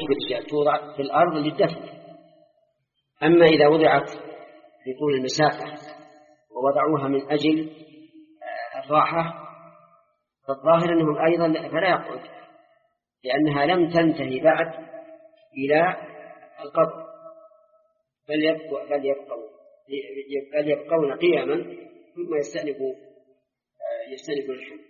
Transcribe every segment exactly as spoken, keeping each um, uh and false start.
بالرجال، توضع في الأرض للدفن. أما إذا وضعت لطول المسافة ووضعوها من أجل الراحة فالظاهر أنهم أيضا فلا يقعد، لأنها لم تنتهي بعد إلى القبر، بل يبقوا بل يبقوا بل يبقون قياما ثم يستأنفوا يستأنفوا الحمل.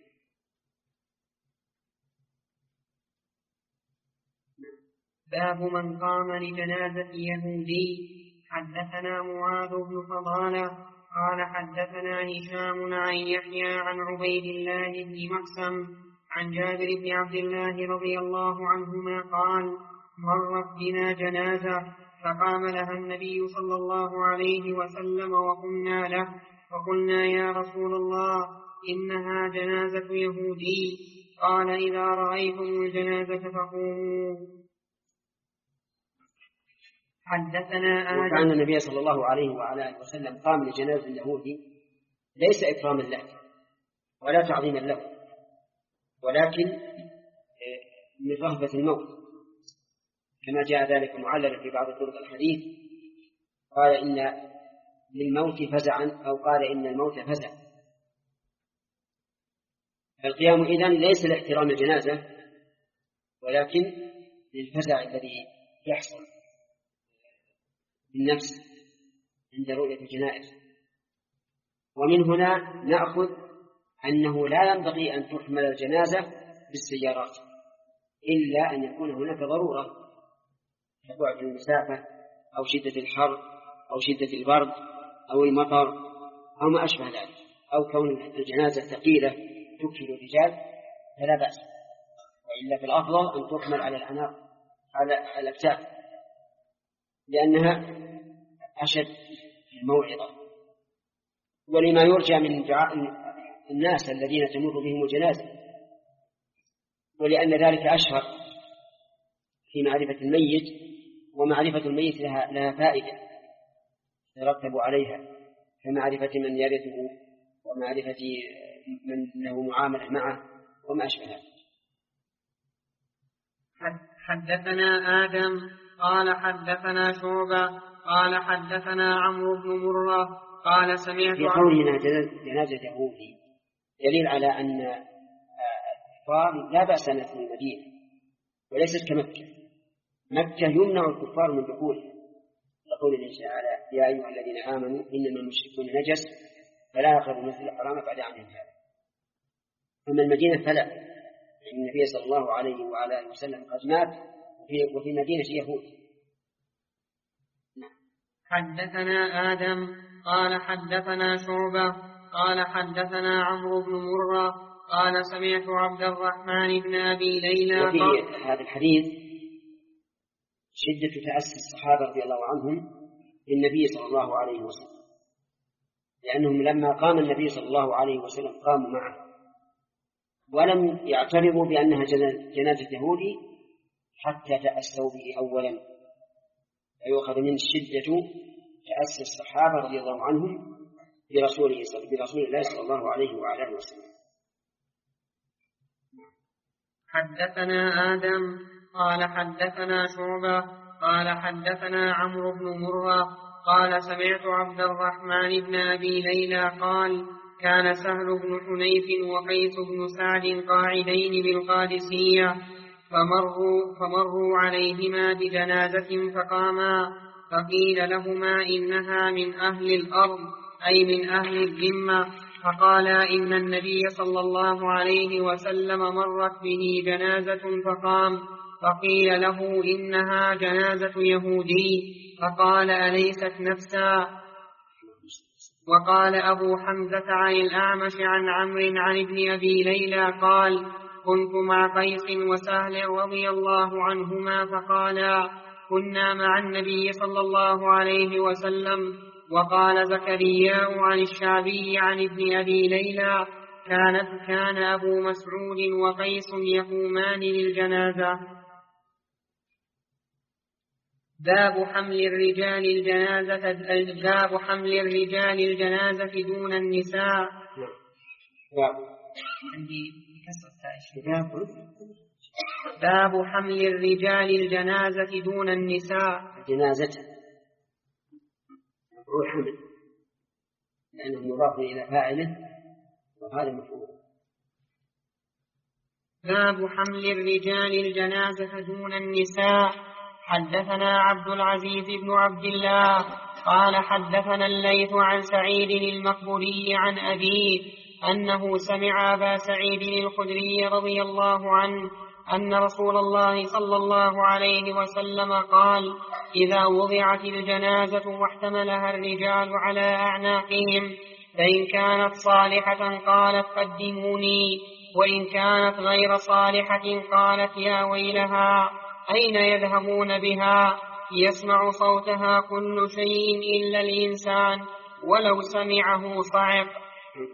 باب من قام لجنازة يهودي. حدثنا معاذ بن فضالة قال حدثنا هشام عن يحيى عن عبيد الله بن مقسم عن جابر بن عبد الله رضي الله عنهما قال مرت بنا جنازة فقام لها النبي صلى الله عليه وسلم وقمنا له فقلنا يا رسول الله إنها جنازة يهودي. قال إذا رأيتم الجنازة فقوموا. حدثنا آدم. وكان النبي صلى الله عليه وعلى آله وسلم قام لجنازة اليهودي ليس إكراما له ولا تعظيما له، ولكن من رهبة الموت، كما جاء ذلك معللا في بعض طرق الحديث، قال إن للموت فزعا أو قال إن الموت فزع. فالقيام إذن ليس لاحترام الجنازة ولكن للفزع الذي يحصل بالنفس عند رؤية الجنائز. ومن هنا نأخذ أنه لا ينبغي أن تحمل الجنازة بالسيارات إلا أن يكون هناك ضرورة كبعد المسافة أو شدة الحر أو شدة البرد أو المطر أو ما أشبه ذلك، أو كون الجنازة ثقيلة تكفل الرجال فلا بأس، وإلا في الأفضل أن تحمل على الأعناق على الأكتاف لأنها أشد الموعظة، ولما يرجى من دعاء الناس الذين تمر بهم الجنازة، ولأن ذلك أشهر في معرفة الميت، ومعرفة الميت لها, لها فائدة يرتب عليها كمعرفة من يرثه ومعرفة من له معاملة معه وما أشبه ذلك. حدثنا آدم قال حدثنا شعبة قال حدثنا عمرو بن مرة قال سمعت في قولنا جنازة يهودي دليل على أن الكفار لا بأس أن يدخلوا المدينة، وليست كمكة. مكة يمنع الكفار من دخولها، يقول الله تعالى يا أيها الذين آمنوا إنما المشركون نجس فلا يقربوا المسجد الحرام بعد عامهم هذا. أما المدينة فلا، لأن النبي صلى الله عليه وعلى آله وسلم قد مات وفي, وفي مدينة يهود. حدثنا آدم قال حدثنا شعبة قال حدثنا عمرو بن مرة قال سمعت عبد الرحمن بن أبي ليلى. وفي هذا الحديث شدة تأسي الصحابة رضي الله عنهم للنبي صلى الله عليه وسلم، لأنهم لما قام النبي صلى الله عليه وسلم قاموا معه ولم يعترضوا بأنها جنازة يهودي حتى تأسوا به أولا، فيؤخذ من شدة تأسي الصحابة رضي الله عنهم برسوله برسول الله صلى الله عليه وعلى آله وسلم. حدثنا آدم قال حدثنا شعبة قال حدثنا عمرو بن مرة قال سمعت عبد الرحمن بن أبي ليلى قال كان سهل بن حنيف وقيس بن سعد قاعدين بالقادسية فمروا, فمروا عليهما بجنازة فقاما فقيل لهما إنها من أهل الأرض أي من أهل الذمة، فقالا إن النبي صلى الله عليه وسلم مرت به جنازة فقام، فقيل له إنها جنازة يهودي، فقال أليست نفسا. وقال أبو حمزة عن الأعمش عن عمرو عن ابن أبي ليلى قال كنت مع قيس وسهل رضي الله عنهما فقالا كنا مع النبي صلى الله عليه وسلم. وقال زكريا عن الشعبي عن ابن أبي ليلى كانت كان أبو مسعود وقيس يقومان للجنازة. باب حمل الرجال الجنازة باب حمل الرجال الجنازة دون النساء. باب عندي كسر التاء. باب حمل الرجال الجنازة دون النساء. جنازة مفعول حمل لأنه مضاف إلى فاعله وهذا مفعول. باب حمل الرجال الجنازة دون النساء. حدثنا عبد العزيز بن عبد الله قال حدثنا الليث عن سعيد المقبري عن أبيه أنه سمع أبا سعيد الخدري رضي الله عنه أن رسول الله صلى الله عليه وسلم قال: إذا وضعت الجنازة واحتملها الرجال على أعناقهم فإن كانت صالحة قالت قدموني، وإن كانت غير صالحة قالت يا ويلها أين يذهبون بها؟ يسمع صوتها كل شيء إلا الإنسان ولو سمعه صعق.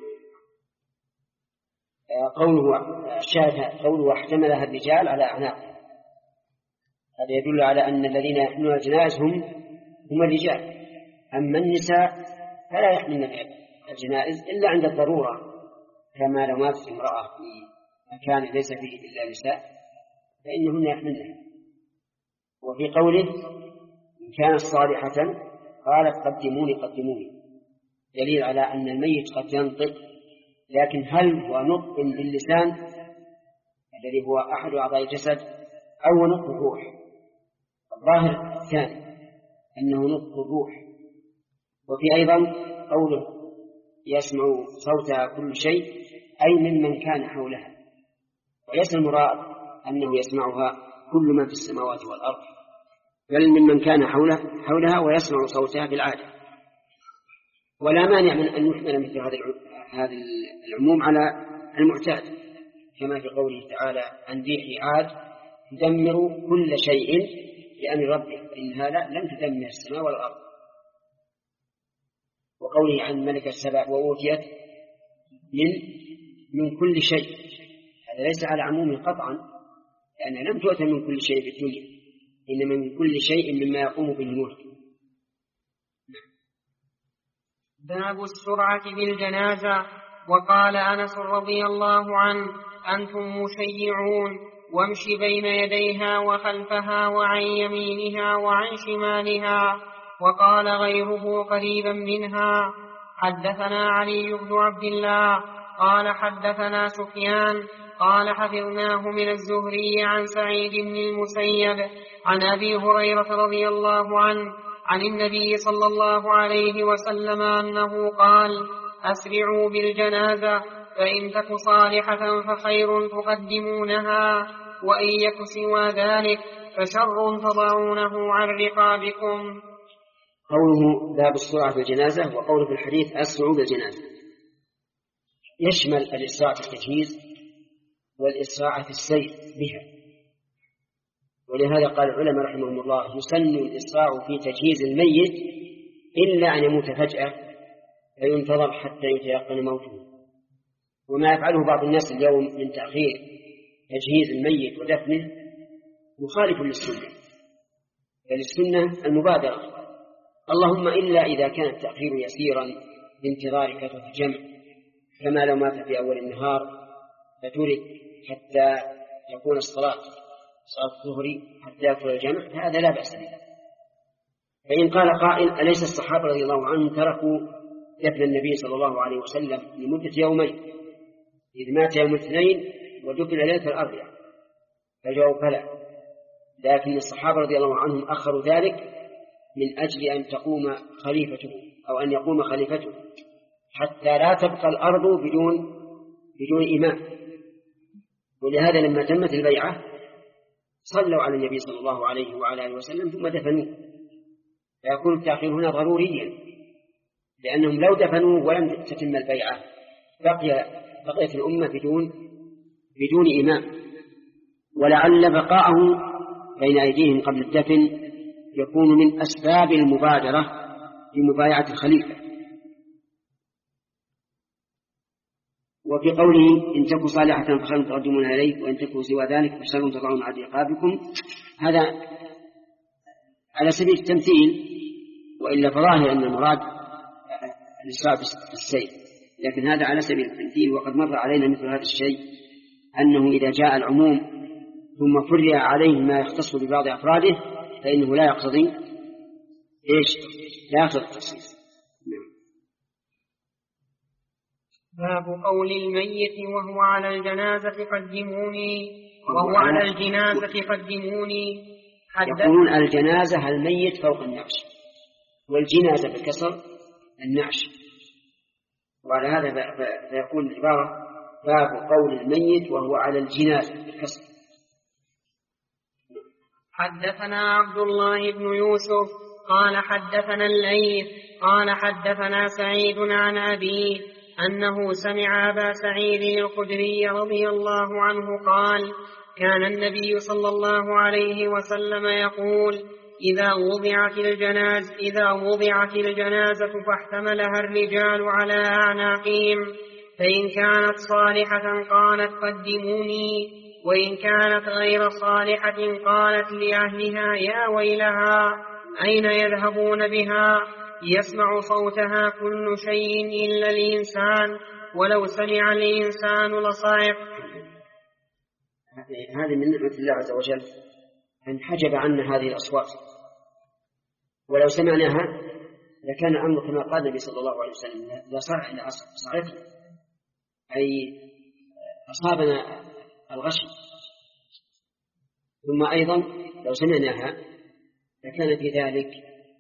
قوله شاهد قوله احتملها الرجال على أعناقهم، هذا يدل على أن الذين يحملون الجنائز هم هم الرجال، أما النساء فلا يحملن الجنائز إلا عند الضرورة، كما لو ماتت امرأة في مكان ليس فيه إلا نساء فإنهن يحملنها. وفي قوله إن كانت صالحة قالت قدموني قدموني دليل على أن الميت قد ينطق، لكن هل هو نطق باللسان الذي هو أحد أعضاء الجسد أو نطق الروح؟ الظاهر الثاني أنه نطق الروح. وفي أيضا قوله يسمع صوتها كل شيء أي ممن كان حولها، وليس المراد أنه يسمعها كل من في السماوات والأرض، بل ممن كان حولها, حولها ويسمع صوتها بالعادة. ولا مانع من أن يحمل مثل هذا العموم على المعتاد، كما في قوله تعالى عن ريح عاد تدمر كل شيء بأمر ربها إنها لم تدمر السماء والأرض. وقوله عن ملك السبع وأوتيت من من كل شيء، هذا ليس على عمومه قطعا، لأنها لم تؤتى من كل شيء في الدنيا، إنما من كل شيء مما يقوم به الملك. باب السرعة بالجنازة. وقال أنس رضي الله عنه: أنتم مشيعون، وامشي بين يديها وخلفها وعن يمينها وعن شمالها. وقال غيره قريبا منها. حدثنا علي بن عبد الله قال حدثنا سفيان قال حفظناه من الزهري عن سعيد بن المسيب عن أبي هريرة رضي الله عنه عن النبي صلى الله عليه وسلم أنه قال: أسرعوا بالجنازة، فإن تك صالحة فخير تقدمونها، وإن يك سوى ذلك فشر تضعونه عن رقابكم. قوله باب السرعة بالجنازة وقوله في الحديث أسرعوا بالجنازة يشمل الإسراع في التجهيز والإسراع في السير بها. ولهذا قال العلماء رحمهم الله: يسن الإسراع في تجهيز الميت إلا أن يموت فجأة فينتظر حتى يتيقن موته. وما يفعله بعض الناس اليوم من تأخير تجهيز الميت ودفنه مخالف للسنة، فللسنة المبادرة، اللهم إلا إذا كان التأخير يسيرا بانتظار كثرة الجمع، كما لو مات في أول النهار فترك حتى تكون الصلاة صلاة الظهر حتى يكون الجمع، هذا لا بأس به. فإن قال قائل: أليس الصحابة رضي الله عنهم تركوا دفن النبي صلى الله عليه وسلم لمدة يومين، إذ مات يوم الاثنين ودفن ليلة الأربعاء؟ فالجواب فلا، لكن الصحابة رضي الله عنهم أخروا ذلك من أجل أن تقوم خليفته أو أن يقوم خليفته حتى لا تبقى الأرض بدون بدون إمام. ولهذا لما تمت البيعة صلوا على النبي صلى الله عليه وعلى آله وسلم ثم دفنوه، فيكون التأخير هنا ضروريا، لأنهم لو دفنوه ولم تتم البيعة بقي بقيت الأمة بدون بدون إمام. ولعل بقاءه بين أيديهم قبل الدفن يكون من أسباب المبادرة لمبايعة الخليفة. وفي قوله إن تكوا صالحة فخير تقدمون إليه، وإن تكوا سوى ذلك فشر تضعون على رقابكم، هذا على سبيل التمثيل، وإلا فظاهر أن المراد الإسراع بالسير، لكن هذا على سبيل التمثيل. وقد مر علينا مثل هذا الشيء أنه إذا جاء العموم ثم فرع عليه ما يختص ببعض أفراده فإنه لا يقتضي إيش؟ لا يقتضي التخصيص. باب قول الميت وهو على الجنازة قدموني وهو على الجنازة قدموني. يقولون الجنازة الميت فوق النعش، والجنازة بالكسر النعش، وعلى هذا فيكون العبارة باب قول الميت وهو على الجنازة بالكسر. حدثنا عبد الله بن يوسف قال حدثنا الليث قال حدثنا سعيد عن أبيه أنه سمع أبا سعيد الخدري رضي الله عنه قال كان النبي صلى الله عليه وسلم يقول إذا وضعت الجنازة, إذا وضعت الجنازة فاحتملها الرجال على أعناقهم فإن كانت صالحة قالت قدموني وإن كانت غير صالحة قالت لأهلها يا ويلها أين يذهبون بها يسمع صوتها كل شيء إلا الإنسان ولو سمع الإنسان لصعق. هذه من نعمة الله عز وجل أن حجب عنا هذه الأصوات، ولو سمعناها لكان الأمر كما قال النبي صلى الله عليه وسلم لصرح إلى صعقنا، أي أصابنا الغش. ثم أيضا لو سمعناها لكان في ذلك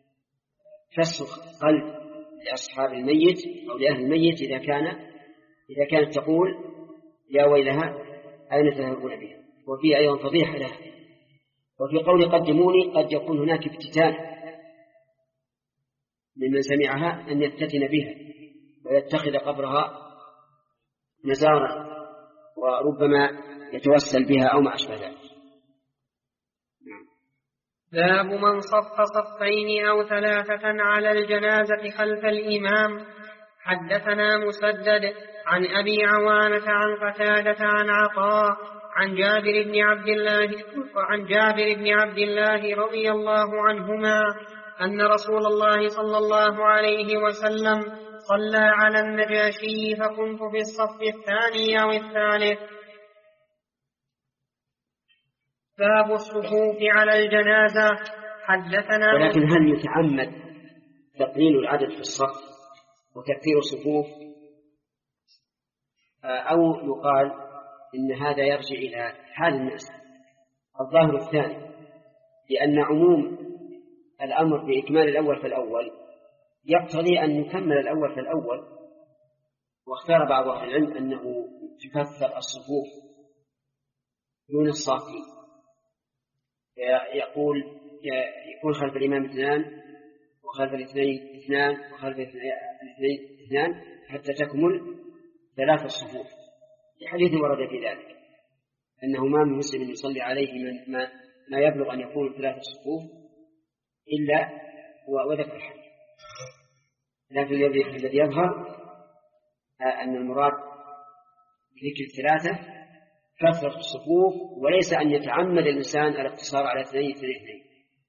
فسخ قلب لأصحاب الميت أو لأهل الميت إذا كان إذا كانت تقول يا ويلها أين تذهبون بها، وفي أيضا فضيحة لها. وفي قول قدموني قد يكون هناك ابتتال ممن سمعها أن يفتتن بها ويتخذ قبرها مزارا وربما يتوسل بها أو ما أشبه ذلك. باب من صف صفين أو ثلاثة على الجنازة خلف الإمام. حدثنا مسدد عن أبي عوانة عن قتادة عن عطاء عن جابر بن عبد الله عن جابر بن عبد الله رضي الله عنهما أن رسول الله صلى الله عليه وسلم صلى على النجاشي فكنت في الصف الثاني أو الثالث. باب الصفوف على الجنازة. حدثنا ولكن هل يتعمد تقليل العدد في الصف وتكثير الصفوف، أو يقال إن هذا يرجع إلى حال الناس؟ الظاهر الثاني، لأن عموم الأمر بإكمال الأول فالأول يقتضي أن يكمل الأول فالأول، واختار بعض أهل العلم أنه تكثر الصفوف دون الصافين، يقول يكون خلف الإمام اثنان وخلف الاثنين اثنان وخلف الاثنين اثنان حتى تكمل ثلاث الصفوف، لحديث ورد في ذلك أنه ما من مسلم يصلي عليه من ما, ما يبلغ أن يكون ثلاث الصفوف إلا وذكر الحديث. لكن الذي يظهر أن المراد بذكر الثلاثة كثرة الصفوف، وليس أن يتعمد الإنسان الاقتصار على اثنين اثنين اثنين.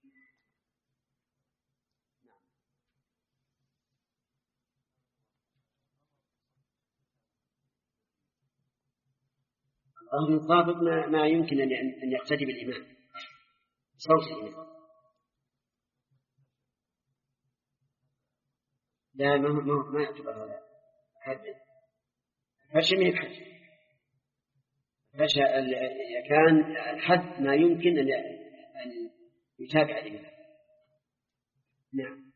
الله يطابق ما, ما يمكن أن يقتدي بالإمام صوت الإمام. لا ما ما ما يعتبر هذا حد، فش من الحد، فش كان الحد ما يمكن أن أن يتابع الإمام. نعم.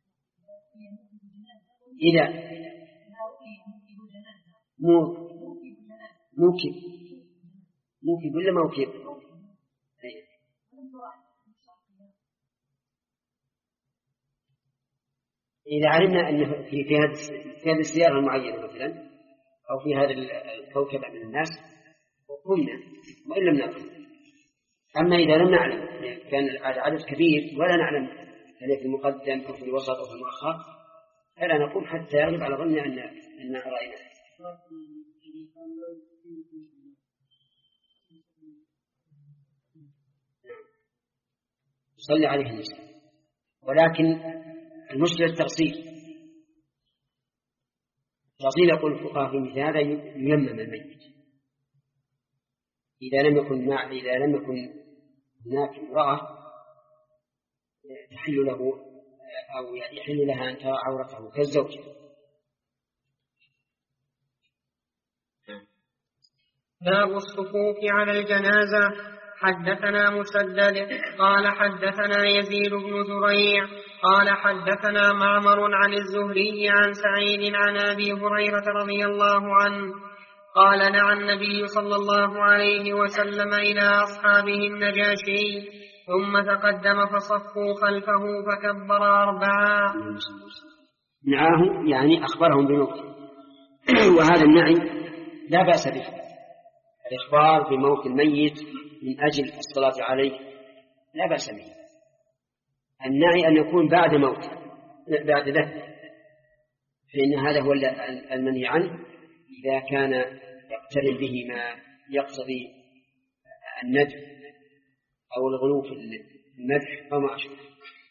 إذا مو موكب موكب ولا موكب؟ إذا علمنا أن في في هذه في هذه السيارة المعينة مثلا أو في هذا الكوكب من الناس قمنا وإن لم نعلم. أما إذا لم نعلم كان العدد كبير ولا نعلم هل في المقدم أو في الوسط أو في المؤخر، فلا نقوم حتى يغلب على ظننا أن أن رأينا. يصلي عليه النساء، ولكن المشكلة التغسيل. التغسيل يقول الفقهاء في مثل هذا ييمم الميت، إذا لم يكن مع إذا لم يكن هناك امرأة تحل له أو يحل لها أن ترى عورته كالزوج. باب الصفوف على الجنازة. حدثنا مسدد قال حدثنا يزيد بن زريع قال حدثنا معمر عن الزهري عن سعيد عن أبي هريرة رضي الله عنه قال نعى النبي صلى الله عليه وسلم إلى أصحابه النجاشي ثم تقدم فصفوا خلفه فكبر أربعا. نعاه يعني أخبرهم بموته، وهذا النعي لا بأس به، الإخبار بموت الميت من أجل الصلاة عليه لا بأس به. النعي أن يكون بعد موت بعد ذلك، فإن هذا هو المنهي عنه إذا كان يقترن به ما يقتضي الندب أو الغلو في المدح أو ما أشبه.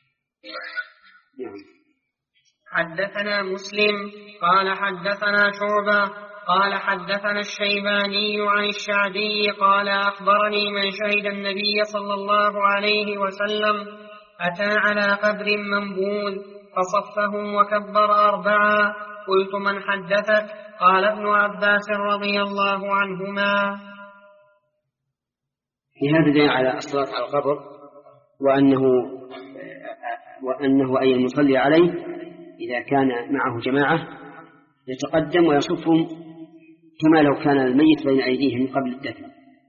حدثنا مسلم قال حدثنا شعبة قال حدثنا الشيباني عن الشعبي قال أخبرني من شهد النبي صلى الله عليه وسلم أتى على قبر منبوذ فصفه وكبر أربعا. قلت من حدثك؟ قال ابن عباس رضي الله عنهما. في هذا دليل على الصلاة على القبر، وأنه وأنه أي المصلي عليه إذا كان معه جماعة يتقدم ويصفهم كما لو كان الميت بين أيديهم قبل الدفن.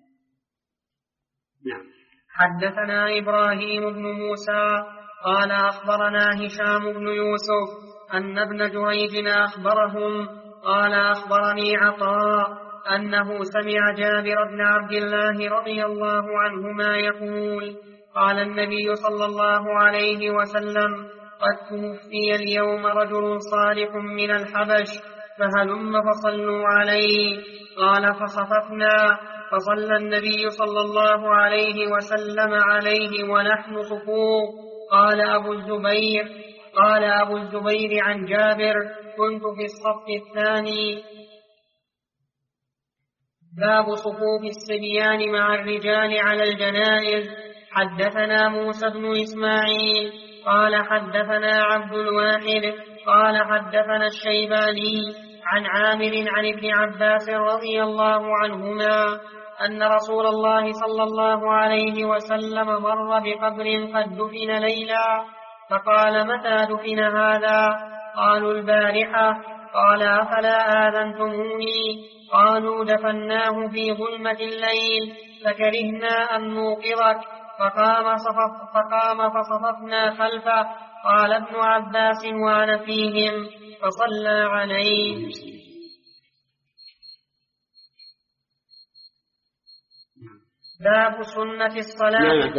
نعم. حدثنا إبراهيم بن موسى قال أخبرنا هشام بن يوسف أن ابن جريج أخبرهم قال أخبرني عطاء أنه سمع جابر بن عبد الله رضي الله عنهما يقول قال النبي صلى الله عليه وسلم قد توفي اليوم رجل صالح من الحبش فهلم فصلوا عليه. قال فصففنا فصلى النبي صلى الله عليه وسلم عليه ونحن صفوف. قال أبو الزبير قال أبو الزبير عن جابر كنت في الصف الثاني. باب صفوف الصبيان مع الرجال على الجنائز. حدثنا موسى بن إسماعيل قال حدثنا عبد الواحد قال حدثنا الشيباني عن عامر عن ابن عباس رضي الله عنهما أن رسول الله صلى الله عليه وسلم مر بقبر قد دفن ليلا فقال متى دفن هذا؟ قالوا البارحة. قال أفلا آذنتموني؟ قالوا دفناه في ظلمة الليل فكرهنا أن نوقظك. فقام, صفف فقام فصففنا خلفه. قال ابن عباس وأنا فيهم فصلى عليه. باب سنة الصلاة.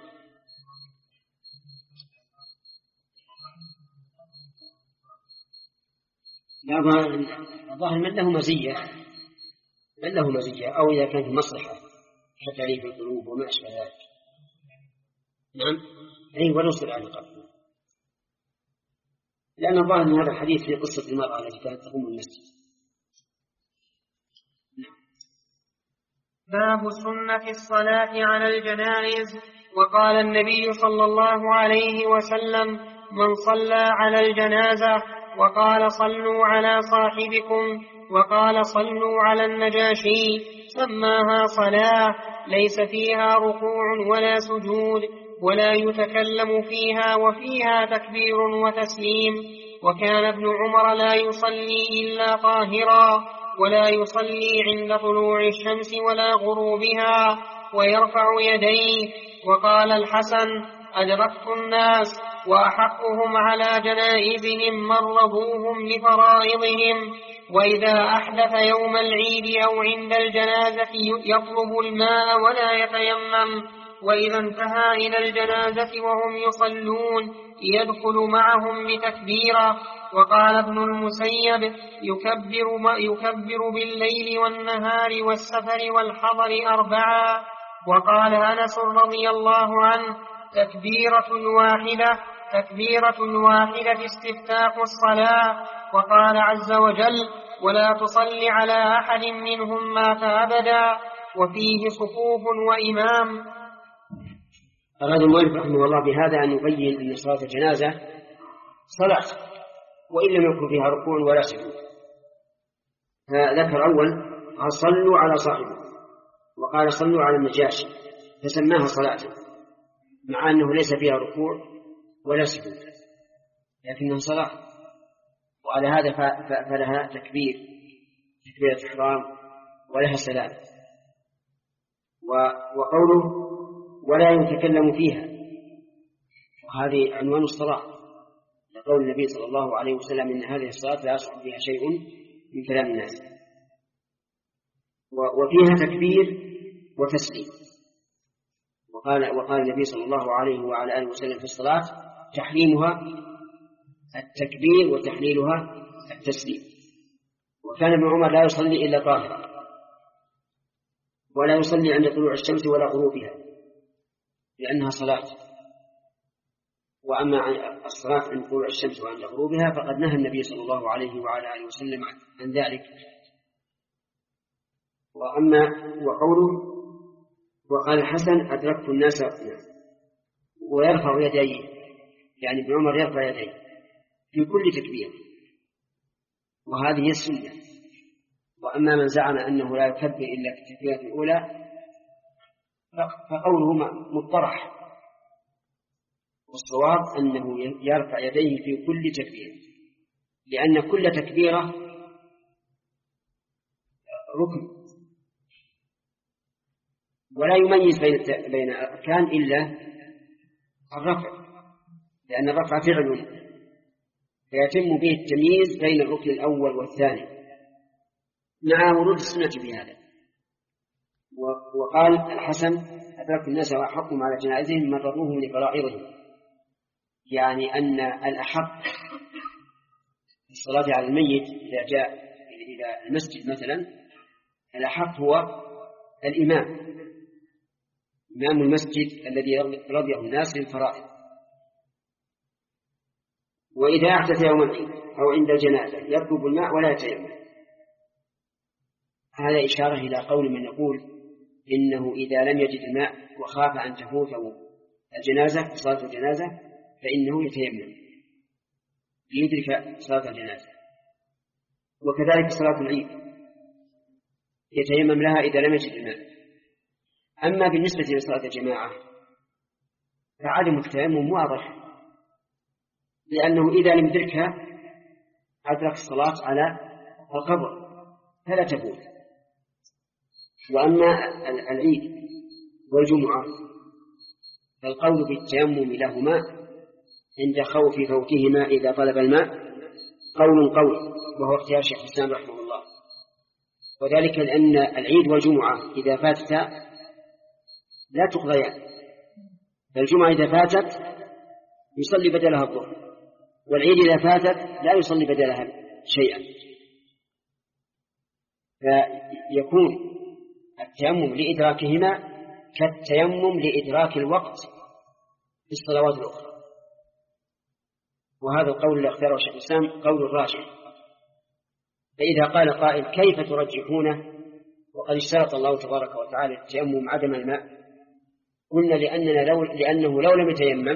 الظاهر من له مزية من له مزية أو إذا كانت مصلحة كتعريف القلوب وما أشبه ذلك. نعم أي ونصل على القبر، لأن الظاهر من هذا الحديث في قصة المرأة التي كانت تقوم المسجد. باب سنة الصلاة على الجنائز. وقال النبي صلى الله عليه وسلم من صلى على الجنازة وقال صلوا على صاحبكم وقال صلوا على النجاشي سماها صلاة ليس فيها ركوع ولا سجود ولا يتكلم فيها وفيها تكبير وتسليم. وكان ابن عمر لا يصلي إلا طاهرا ولا يصلي عند طلوع الشمس ولا غروبها ويرفع يديه. وقال الحسن أدركت الناس وأحقهم على جنائزهم من رضوهم لفرائضهم. وإذا أحدث يوم العيد أو عند الجنازة يطلب الماء ولا يتيمم. وإذا انتهى إلى الجنازة وهم يصلون يدخل معهم بتكبيرة. وقال ابن المسيب يكبر, يكبر بالليل والنهار والسفر والحضر أربعا. وقال أنس رضي الله عنه تكبيرة واحدة تكبيرة واحدة استفتاح الصلاة. وقال عز وجل ولا تصل على أحد منهم مات أبدا. وفيه صفوف وإمام. أراد المؤلف رحمه الله بهذا أن يبين أن صلاة الجنازة صلاة وإن لم يكن فيها ركوع ولا سجود. فذكر أول قال صلوا على صاحبه، وقال صلوا على النجاشي، فسماها صلاة مع أنه ليس فيها ركوع ولا سجود، لكنها صلاة. وعلى هذا فلها تكبير تكبيرة إحرام ولها سلام. وقوله ولا يتكلم فيها، وهذه عنوان الصلاة، لقول النبي صلى الله عليه وسلم إن هذه الصلاة لا يصح فيها شيء من كلام الناس. وفيها تكبير وتسليم. وقال وقال النبي صلى الله عليه وعلى آله وسلم في الصلاة تحريمها التكبير وتحليلها التسليم. وكان ابن عمر لا يصلي إلا طاهرا، ولا يصلي عند طلوع الشمس ولا غروبها لأنها صلاة. وأما الصلاة عند طلوع الشمس وعند غروبها فقد نهى النبي صلى الله عليه وعلى آله وسلم عن ذلك. وأما وقوله وقال الحسن أدركت الناس ويرفع يديه، يعني ابن عمر يرفع يديه في كل تكبير، وهذه هي السنة. وأما من زعم أنه لا يكبر إلا في التكبيرة الأولى فقوله مطرح، والصواب أنه يرفع يديه في كل تكبير، لأن كل تكبيرة ركن، ولا يميز بين بين الأركان إلا الرفع، لأن الرفع فعل فيتم به التمييز بين الركن الأول والثاني مع ورود السنة بهذا. وقال الحسن أدرك الناس وأحقهم على جنائزهم مرروهم لفرائضهم، يعني أن الأحق في الصلاة على الميت إذا جاء إلى المسجد مثلا، الأحق هو الإمام، إمام المسجد الذي رضيه الناس للفرائض. وإذا أحدث يوم العيد أو عند الجنازة يطلب الماء ولا يتيمم. هذا إشارة إلى قول من يقول إنه إذا لم يجد الماء وخاف أن تفوته الجنازة صلاة الجنازة فإنه يتيمم ليدرك صلاة الجنازة. وكذلك صلاة العيد يتيمم لها إذا لم يجد الماء. أما بالنسبة لصلاة الجماعة فعدم التيمم واضح، لأنه إذا لم يدركها أدرك الصلاة على القبر فلا تفوت. وأما العيد والجمعة فالقول بالتيمم لهما عند خوف فوتهما إذا طلب الماء قول قول، وهو اختيار شيخ الإسلام رحمه الله. وذلك لأن العيد والجمعة إذا فاتتا لا تقضيان، فالجمعة إذا فاتت يصلي بدلها الظهر، والعيد إذا فاتت لا يصلي بدلها شيئا. فيكون التيمم لإدراكهما كالتيمم لإدراك الوقت في الصلوات الأخرى. وهذا القول اللي اختاره شيخ الإسلام قول الراجح. فإذا قال قائل كيف ترجحونه وقد اشترط الله تبارك وتعالى التيمم عدم الماء؟ قلنا لأننا لو لأنه لو لم يتيمم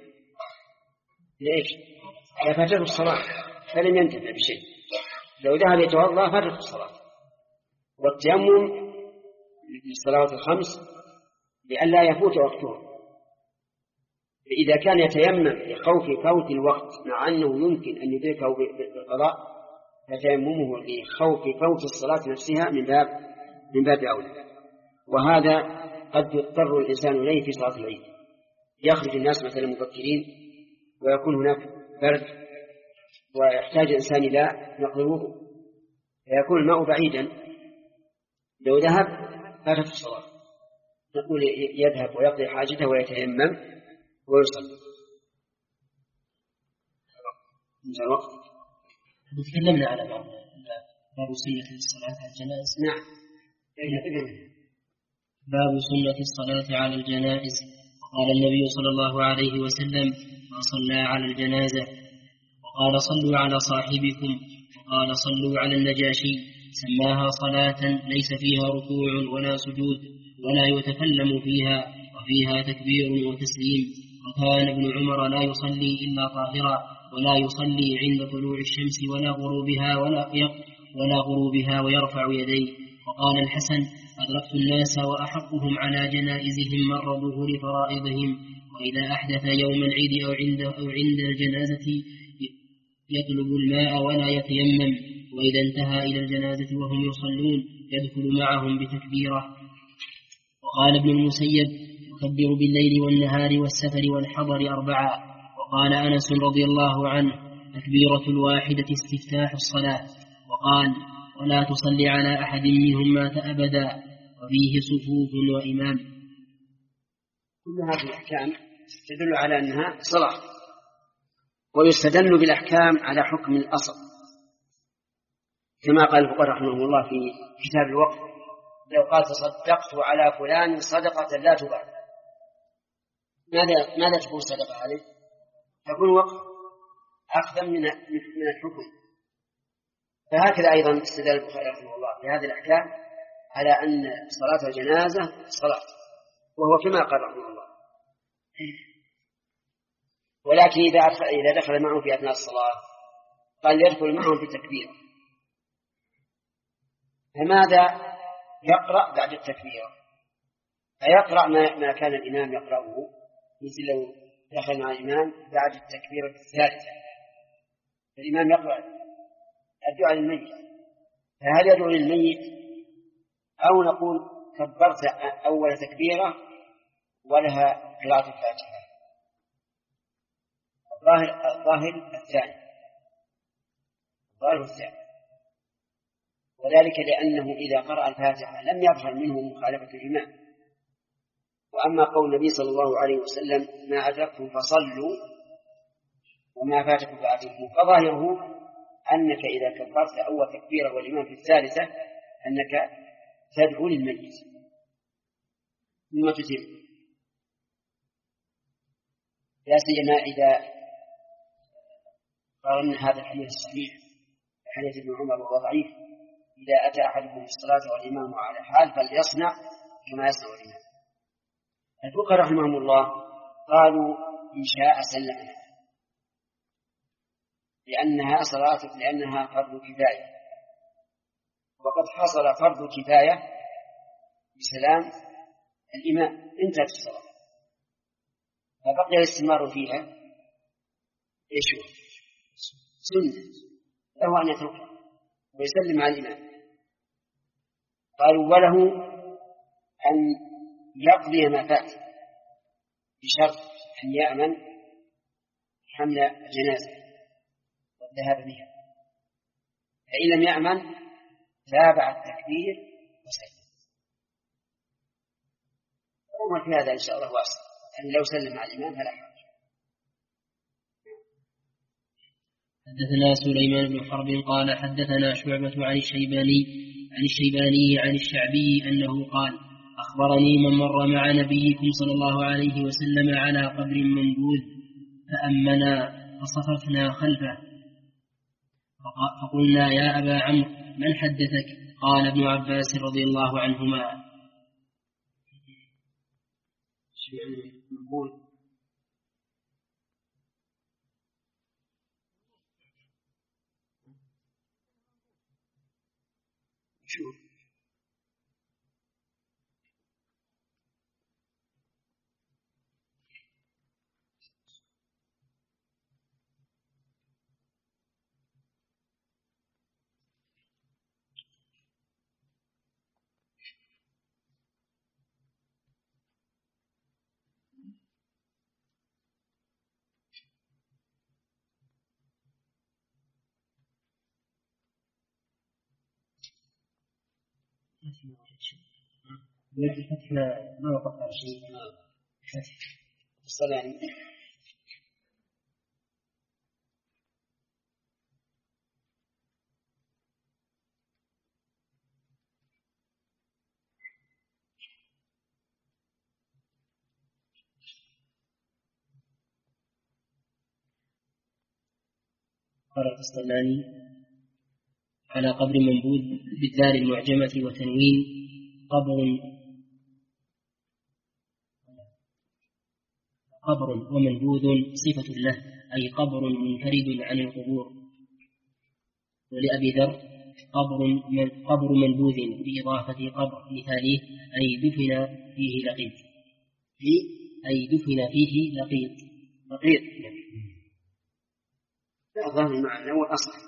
ليش؟ فاتته الصلاة فلم ينتفع بشيء. لو ذهب يتوضأ فاتته الصلاة. والتيمم للصلوات الخمس لئلا يفوت وقتها. فإذا كان يتيمم لخوف فوت الوقت مع أنه يمكن أن يدركه بالقضاء فتيممه لخوف فوت الصلاة نفسها من باب من باب أولى. وهذا قد يضطر الإنسان إليه في صلاة العيد، يخرج الناس مثلا مبكرين ويكون هناك برد ويحتاج الإنسان إلى نقل الوضوء فيكون الماء بعيدا، لو ذهب فاتت الصلاة. نقول يذهب ويقضي حاجته ويتيمم ويصلي. انتهى الوقت. تكلمنا على بعض باب سنة الصلاة على الجنائز. نعم. باب سنة الصلاة على الجنائز. وقال النبي صلى الله عليه وسلم ما صلى على الجنازة. وقال صلوا على صاحبكم. وقال صلوا على النجاشي سماها صلاة ليس فيها ركوع ولا سجود ولا يتكلم فيها وفيها تكبير وتسليم. وكان ابن عمر لا يصلي إلا طاهرا ولا يصلي عند طلوع الشمس ولا غروبها ولا ولا غروبها ويرفع يديه. وقال الحسن: أدركت الناس وأحقهم على جنائزهم مرضوه لفرائضهم، وإذا أحدث يوم العيد أو عند, أو عند الجنازة يطلب الماء ولا يتيمم، وإذا انتهى إلى الجنازة وهم يصلون يدخل معهم بتكبيره. وقال ابن المسيب: يكبر بالليل والنهار والسفر والحضر أربعة. وقال أنس رضي الله عنه: تكبيرة الواحدة استفتاح الصلاة. وقال: ولا تصلي على أحد منهم مات أبدا، وفيه صفوف وإمام. كل هذه الأحكام تدل على أنها صلاة، ويستدل بالأحكام على حكم الأصل، كما قال الفقهاء رحمه الله في كتاب الوقف: لو قال تصدقت على فلان صدقة لا تباع، ماذا ماذا تكون صدقة عليه؟ تكون وقف أخذا من من الحكم. فهكذا أيضا استدل البخاري رحمه الله في هذه الأحكام على أن صلاة الجنازة صلاة، وهو كما قال رحمه الله. ولكن إذا دخل معهم في أثناء الصلاة قال يدخل معهم في التكبير، فماذا يقرأ بعد التكبير؟ فيقرأ ما كان الإمام يقرأه، مثل لو دخل مع الإمام بعد التكبير الثالثة الإمام يقرأ الدعاء للميت، فهل يدعو للميت أو نقول كبرت أول تكبيرة ولها قراءة الفاتحة؟ الظاهر الظاهر الثاني الظاهر الثاني وذلك لأنه إذا قرأ الفاتحة لم يظهر منه مخالفة الإمام. وأما قول النبي صلى الله عليه وسلم: ما أدركتم فصلوا وما فاتكم فأتموا، فظاهره أنك إذا كبرت أول تكبيرة والإمام في الثالثة أنك تدعو للميت ثم تتم، لا سيما إذا قارنا هذا الحديث الصحيح حديث ابن عمر وهو ضعيف: إذا أتى أحدكم الصلاة والإمام على حال فليصنع كما يصنع الإمام. الفقهاء رحمهم الله قالوا: إن شاء سلم، لأنها صلاة لأنها فرض كفاية، وقد حصل فرض كفاية بسلام الإمام، انتهت الصلاة، فبقي الاستمرار فيها إيش هو؟ سنة، له أن يتركها ويسلم على الإمام. قالوا: وله أن يقضي ما فات بشرط أن يأمن حمل الجنازة والذهاب بها، فإن لم يأمن تابع التكبير وسلم. وما في هذا إن شاء الله واسع، يعني لو سلم على الإمام فلا حرج. حدثنا سليمان بن حرب قال حدثنا شعبة عن الشيباني عن الشيباني عن الشعبي أنه قال: أخبرني من مر مع نبيكم صلى الله عليه وسلم على قبر منبوذ فأمنا فصففنا خلفه، فقلنا: يا أبا عمرو من حدثك؟ قال: ابن عباس رضي الله عنهما. شوف الفتح ما وقف على شيء الصلاة. قال القسطلاني: على قبر منبوذ بالدال المعجمة وتنوين قبر قبر ومنبوذ صفة له أي قبر منفرد عن القبور. ولأبي ذر قبر من قبر منبوذ بإضافة قبر مثاليه أي دفن فيه لقيط أي دفن فيه لقيط لقيط لا ظاهر المعنى هو أصح،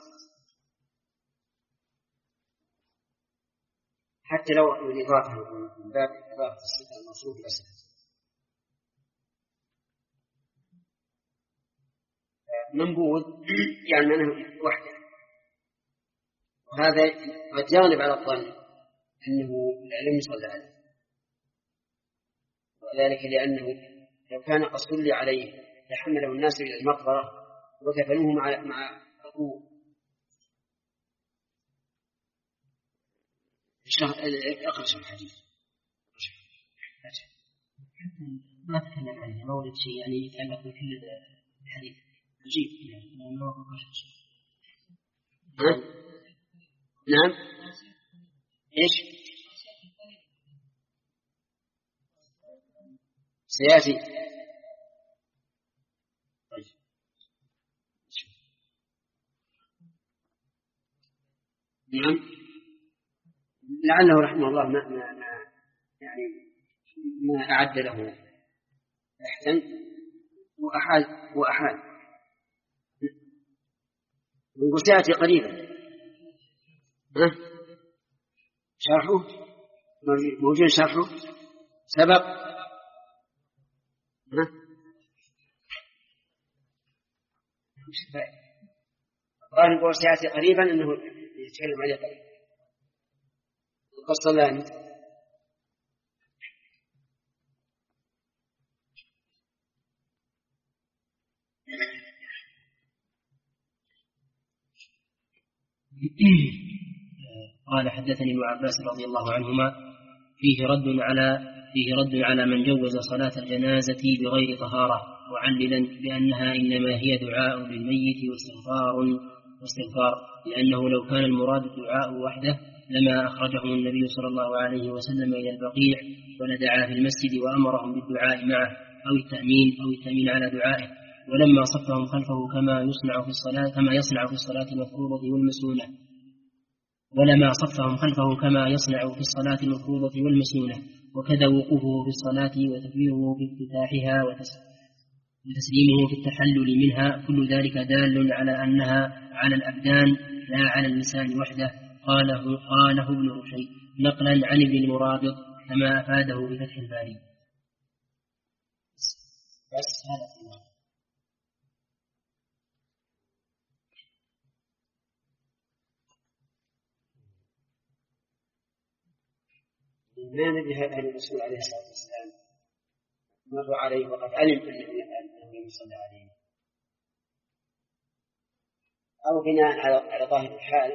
حتى لو الإضافة من باب إضافة الصفة الموصوف بس. منبوذ يعني منه وحده، وهذا قد يغلب على الظن أنه لم يصلى عليه، وذلك لأنه لو كان قد صلي عليه لحمله الناس إلى المقبرة وكفنوه مع مع أبوه. أقرش الحديث ما تكلم عنه ما ولد شيء يعني يتعلق بكل الحديث عجيب يعني ما هو ها؟ نعم إيش سيأتي نعم لعله رحمه الله ما, ما, ما يعني ما أعد له أحسن وأحال وأحال نقول سيأتي قريبا. ها شرحه موجود شرحه سبق. ها قال نقول سيأتي قريبا أنه يتكلم عليه قريبا. القصة لا أنت قال حدثني ابن عباس رضي الله عنهما فيه رد على فيه رد على من جوز صلاة الجنازة بغير طهارة معللا بأنها إنما هي دعاء للميت واستغفار واستغفار لأنه لو كان المراد الدعاء وحده لما أخرجهم النبي صلى الله عليه وسلم إلى البقيع ولدعا في المسجد وأمرهم بالدعاء معه أو التأمين أو التأمين على دعائه، ولما صفهم خلفه كما يصنع في الصلاة كما يصنع في الصلاة المفروضة والمسنونة ولما صفهم خلفه كما يصنع في الصلاة المفروضة والمسنونة وكذا وقوفه في الصلاة وتكبيره في افتتاحها وتسليمه في التحلل منها كل ذلك دال على أنها على الأبدان لا على اللسان وحده. قاله قاله ابن رشيد نقلا عن ابن المرابط كما أفاده بفتح الباري. بس هذا ما ندري هل الرسول عليه الصلاة والسلام مر عليه وقد علم أنه يصلى عليه أو بناء على على ظاهر الحال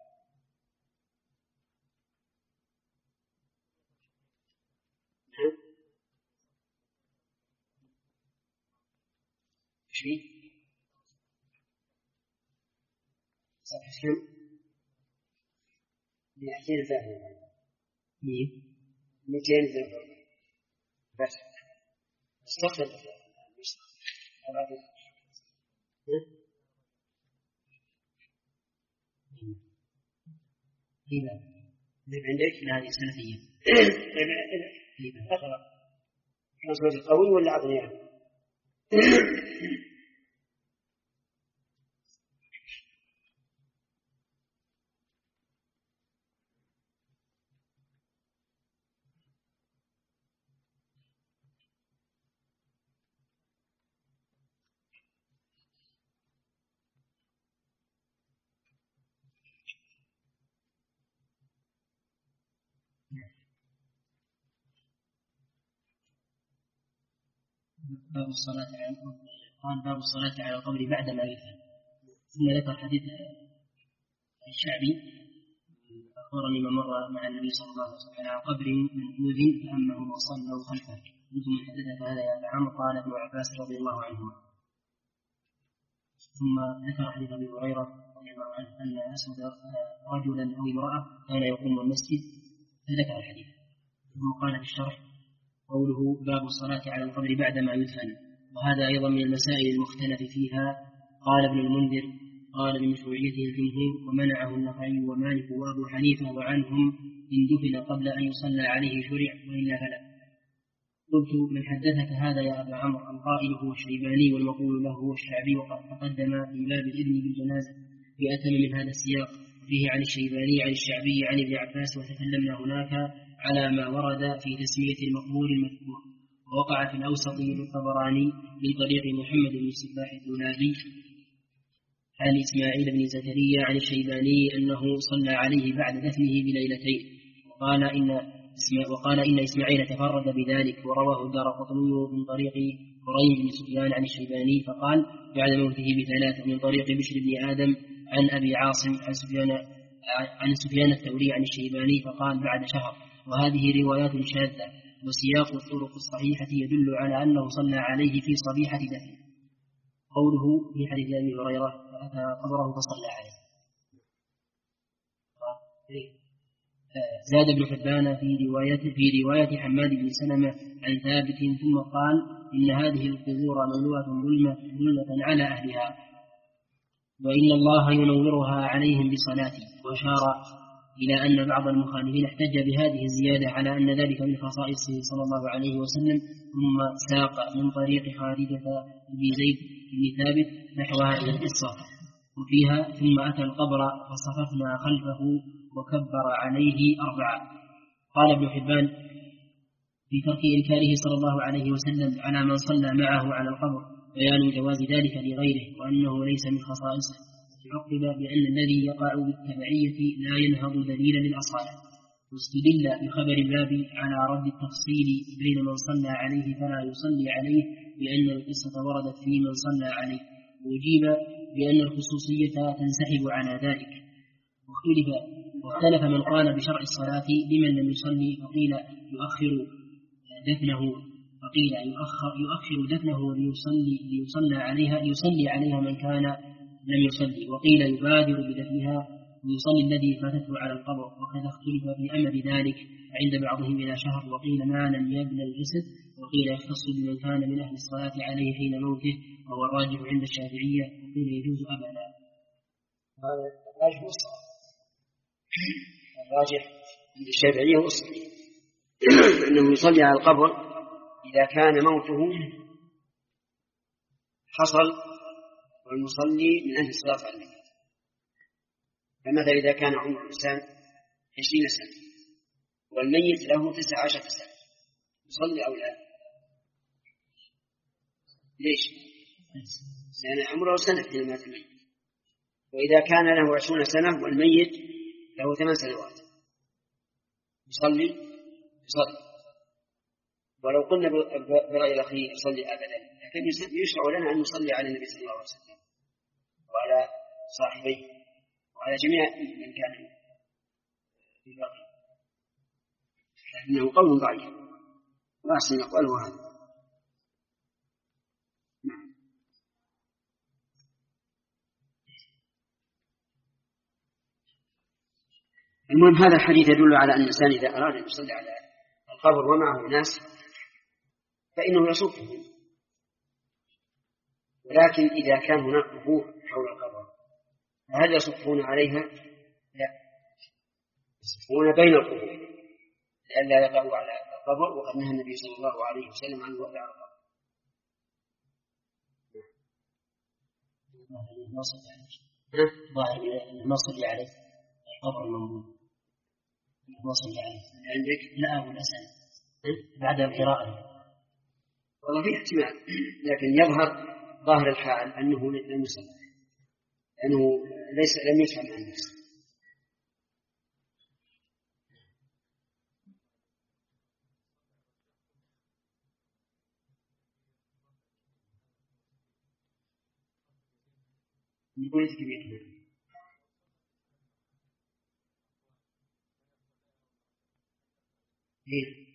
شيء صفحة كم؟ مئتين ثانية مئتين ثانية بس استخدم إذا عندك هذه سلفية أقرأ كان صوت قوي ولا عضني باب الصلاة على قال باب الصلاة على القبر بعد ما يدفن. ثم ذكر حديث الشعبي أخبرني ما مر مع النبي صلى الله عليه وسلم على قبر منبوذ فأمه وصلوا خلفه. قلت من حدث هذا يا عمرو؟ قال ابن عباس رضي الله عنهما. ثم ذكر حديث أبي هريرة رضي الله عنه أن أسود رجلا أو امرأة كان يقوم المسجد فذكر الحديث. ثم قال في الشرح قوله باب الصلاة على القبر بعدما يدفن، وهذا أيضا من المسائل المختلف فيها. قال ابن المنذر قال بمشروعيته الجمهور ومنعه النخعي ومالك وأبو حنيفة، وعنهم إن دفن قبل أن يصلى عليه شرع وإلا فلا. قلت من حدثك هذا يا أبا عمرو؟ القائل هو الشيباني والمقول له هو الشعبي، وقد تقدم في باب الإذن بالجنازة في أتم من هذا السياق فيه عن الشيباني عن الشعبي عن ابن عباس، وتكلمنا هناك على ما ورد في تسمية المقبور المذكور. ووقع في الأوسط للطبراني من طريق محمد بن الصباح الدولابي عن إسماعيل بن زكريا عن الشيباني أنه صلى عليه بعد دفنه بليلتين، وقال إن وقال إن إسماعيل تفرد بذلك. ورواه الدارقطني من طريق قريم بن سفيان عن الشيباني فقال بعد موته بثلاثة من طريق بشر بن آدم عن أبي عاصم عن سفيان عن سفيان الثوري عن الشيباني فقال بعد شهر. وهذه روايات شاذة، وسياق الطرق الصحيحة يدل على أنه صلى عليه في صبيحة دفنه. قوله في حديث أبي هريرة فأتى قبره فصلى عليه. زاد ابن حبان في رواية في رواية حماد بن سلمة عن ثابت ثم قال إن هذه القبور مملوءة ظلمة ظلمة على أهلها، وإن الله ينورها عليهم بصلاته. وأشار إلى أن بعض المخالفين احتج بهذه الزيادة على أن ذلك من خصائصه صلى الله عليه وسلم، ثم ساق من طريق خالدة بن زيد بن ثابت نحو هذه القصة وفيها ثم أتى القبر فصففنا خلفه وكبر عليه أربعة. قال ابن حبان في ترك إنكاره صلى الله عليه وسلم على من صلى معه على القبر بيان جواز ذلك لغيره وأنه ليس من خصائصه. عقب بأن الذي يقع بالتبعية لا ينهض دليلا للأصالة. واستدل بخبر الباب على رد التفصيل بين من صلى عليه فلا يصلي عليه بأن القصة وردت في من صلى عليه، وأجيب بأن الخصوصية تنسحب على ذلك. واختلف واختلف من قال بشرع الصلاة لمن لم يصلي فقيل يؤخر دفنه فقيل يؤخر, يؤخر دفنه ليصلي, ليصلي عليها ليصلي عليها من كان لم يصلي، وقيل يبادر بدفنها ويصلي الذي فاتته على القبر. وكذا اختلف في أمر ذلك عند بعضهم إلى شهر، وقيل ما لم يبنى الجسد، وقيل يختص بمن كان من أهل الصلاة عليه حين موته، وهو الراجح عند الشافعية، وقيل يجوز أبدا. هذا الراجح والصواب. الراجح عند الشافعية والصحيح أنه يصلي على القبر إذا كان موته حصل والمصلي من أهل الصلاة عليه. فمثلا إذا كان عمر الإنسان عشرين سنة والميت له تسع عشرة سنة يصلي أو لا؟ ليش؟ لأن عمره سنة حين مات الميت. وإذا كان له عشرون سنة والميت له ثمان سنوات يصلي يصلي ولو قلنا برأي الأخير يصلي أبدا، لكن يشرع لنا أن نصلي على النبي صلى الله عليه وسلم وعلى صاحبيه وعلى جميع من كان في الباقي، لكنه قول ضعيف وأحسن أقواله هذا. المهم هذا الحديث يدل على أن الإنسان إذا أراد أن يصلي على القبر ومعه ناس فإنه يصفهم، ولكن إذا كان هناك قبور حول القبر فهل يصفون عليها؟ لا، يصفون بين القبور لئلا يقعوا على القبر، وقد نهى النبي صلى الله عليه وسلم عن الوقوع على القبر. نصلي عليه القبر المنبوذ نصلي عليه عندك؟ لا أقول أسأل بعد القراءة. والله في احتمال، لكن يظهر ظاهر الحال أنه لم يصلي لأنه ليس لم يفهم عن نفسه. يقول كبير إيه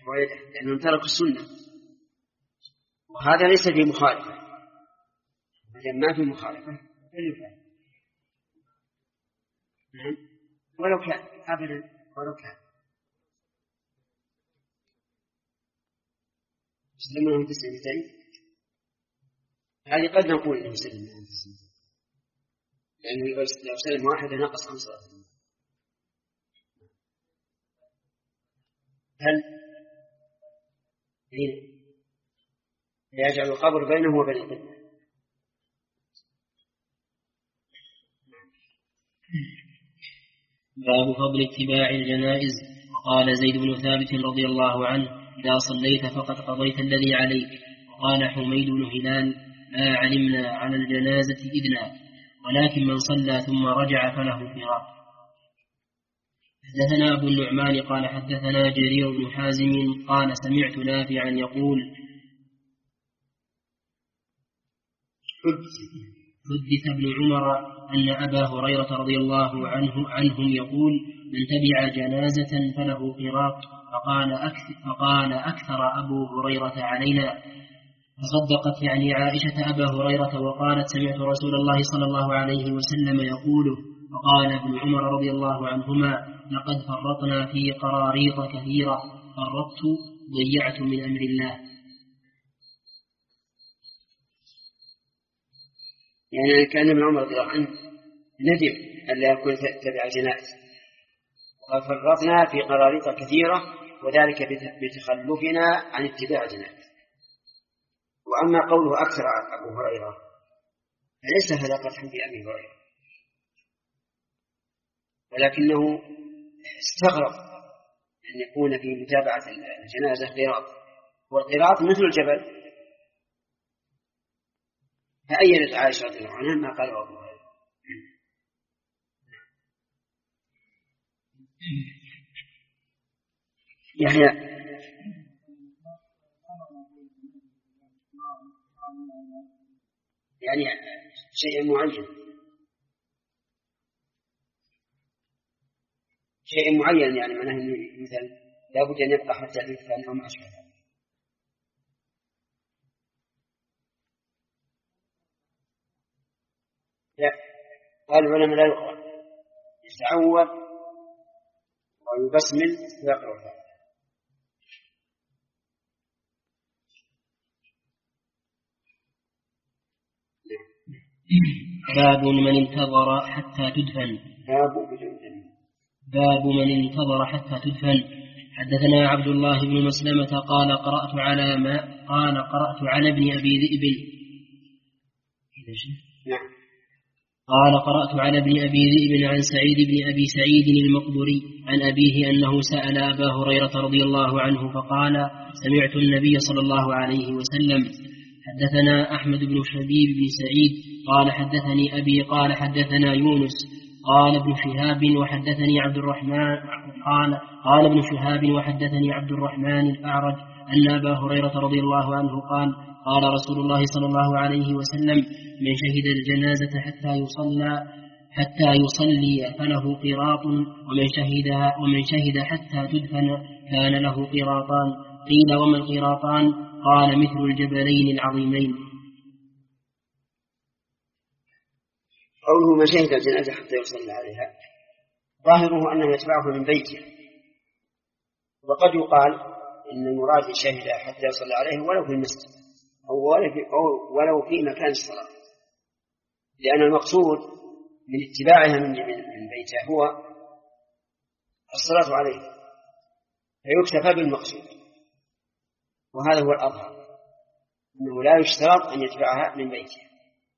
لأنهم تركوا السنة، وهذا ليس في مخالفة، إذا ما في مخالفة فليفعل. نعم ولو كان أبدا ولو كان يسلم لهم تسليمتين، هذه قد نقول إنه يسلم لهم تسليمتين لأنه لو سلم واحدة نقص عن صلاته. هل يجعل القبر بينه وبين القبلة؟ باب فضل اتباع الجنائز. وقال زيد بن ثابت رضي الله عنه: إذا صليت فقد قضيت الذي عليك. وقال حميد بن هلال: ما علمنا على الجنازة إذنا، ولكن من صلى ثم رجع فله فراق. حدثنا أبو النعمان قال حدثنا جرير بن حازم قال سمعت نافعا يقول: حدث ابن عمر أن أبا هريرة رضي الله عنه عنهم يقول: من تبع جنازة فله قراط. فقال أكثر, فقال أكثر أبو هريرة علينا. فصدقت يعني عائشة أبا هريرة وقالت: سمعت رسول الله صلى الله عليه وسلم يقوله. فقال ابن عمر رضي الله عنهما: لقد فرطنا في قراريط كثيرة، فرطت ضيعت من أمر الله. يعني كان ابن عمر رضي الله عنه ندم ألا يكون تبع الجنائز، وقد فرطنا في قراريط كثيرة وذلك بتخلفنا عن اتباع الجنائز. وأما قوله أكثر أبو هريرة فليس هذا قدحا في أبي هريرة، ولكنه استغرب أن يكون في متابعة الجنازة قراط، والقراط مثل الجبل. فأيدت عائشة رضي الله عنها ما قال أبو هريرة. يحيى يعني شيء معين شيء معين يعني معناه مثل لابد أن يبقى حتى يدفن أو ما أشبه ذلك. لا، قال العلماء لا يقرأ، يتعوذ ويبسمل ويقرأ هذا. باب من انتظر حتى تدفن. باب باب من انتظر حتى تدفن. حدثنا عبد الله بن مسلمة قال قرأت على ما قال قرأت على ابن أبي ذئب نعم قال قرأت على ابن أبي ذئب عن سعيد بن أبي سعيد المقبري عن أبيه أنه سأل أبا هريرة رضي الله عنه فقال: سمعت النبي صلى الله عليه وسلم. حدثنا أحمد بن شبيب بن سعيد قال حدثني أبي قال حدثنا يونس قال ابن شهاب وحدثني عبد الرحمن قال قال ابن شهاب وحدثني عبد الرحمن الأعرج أن أبا هريرة رضي الله عنه قال: قال رسول الله صلى الله عليه وسلم: من شهد الجنازة حتى يصلى حتى يصلي فله قراط، ومن شهد ومن شهد حتى تدفن كان له قراطان. قيل: وما القراطان؟ قال: مثل الجبلين العظيمين. قوله من شهد الجنازة حتى يصلى عليها ظاهره أنه يتبعه من بيته، وقد يقال إن المراد شهد حتى يصلى عليه ولو في المسجد أو ولو في مكان الصلاة، لأن المقصود من اتباعها من بيته هو الصلاة عليه، فيكتفى بالمقصود، وهذا هو الأظهر أنه لا يشترط أن يتبعها من بيته.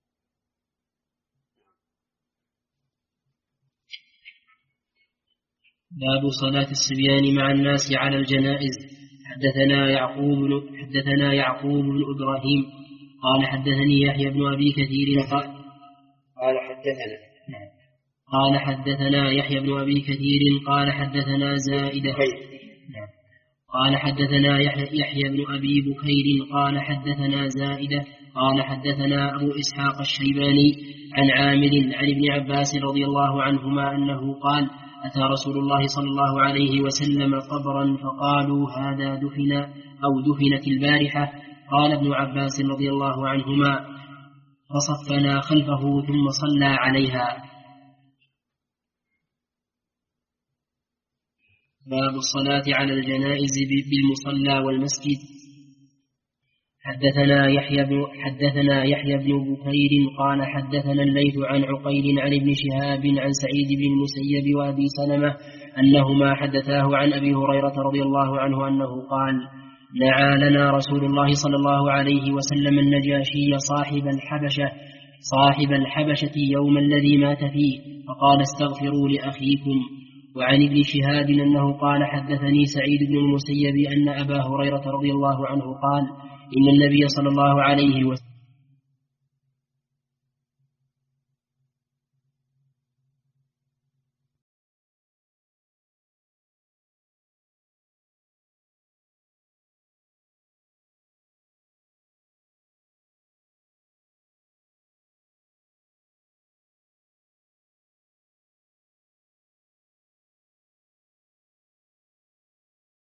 باب صلاة الصبيان مع الناس على الجنائز. حدثنا يعقوب حدثنا يعقوب بن إبراهيم قال حدثني يحيى بن أبي كثير قال حدثنا قال حدثنا يحيى بن أبي كثير قال حدثنا زائدة قال حدثنا يحيى بن أبي بكير قال حدثنا زائدة قال حدثنا أبو إسحاق الشيباني عن عامر عن ابن عباس رضي الله عنهما أنه قال: أتى رسول الله صلى الله عليه وسلم قبرا فقالوا: هذا دفن أو دفنت البارحة. قال ابن عباس رضي الله عنهما: فصفنا خلفه ثم صلى عليها. باب الصلاة على الجنائز بالمصلى والمسجد. حدثنا يحيى بن حدثنا يحيى بن بكير قال حدثنا الليث عن عقيل عن ابن شهاب عن سعيد بن المسيب وأبي سلمة أنهما حدثاه عن أبي هريرة رضي الله عنه أنه قال: نعى لنا رسول الله صلى الله عليه وسلم النجاشي صاحب الحبشة صاحب الحبشة يوم الذي مات فيه، فقال: استغفروا لأخيكم. وعن ابن شهاب أنه قال: حدثني سعيد بن المسيب أن أبا هريرة رضي الله عنه قال: إن النبي صلى الله عليه وسلم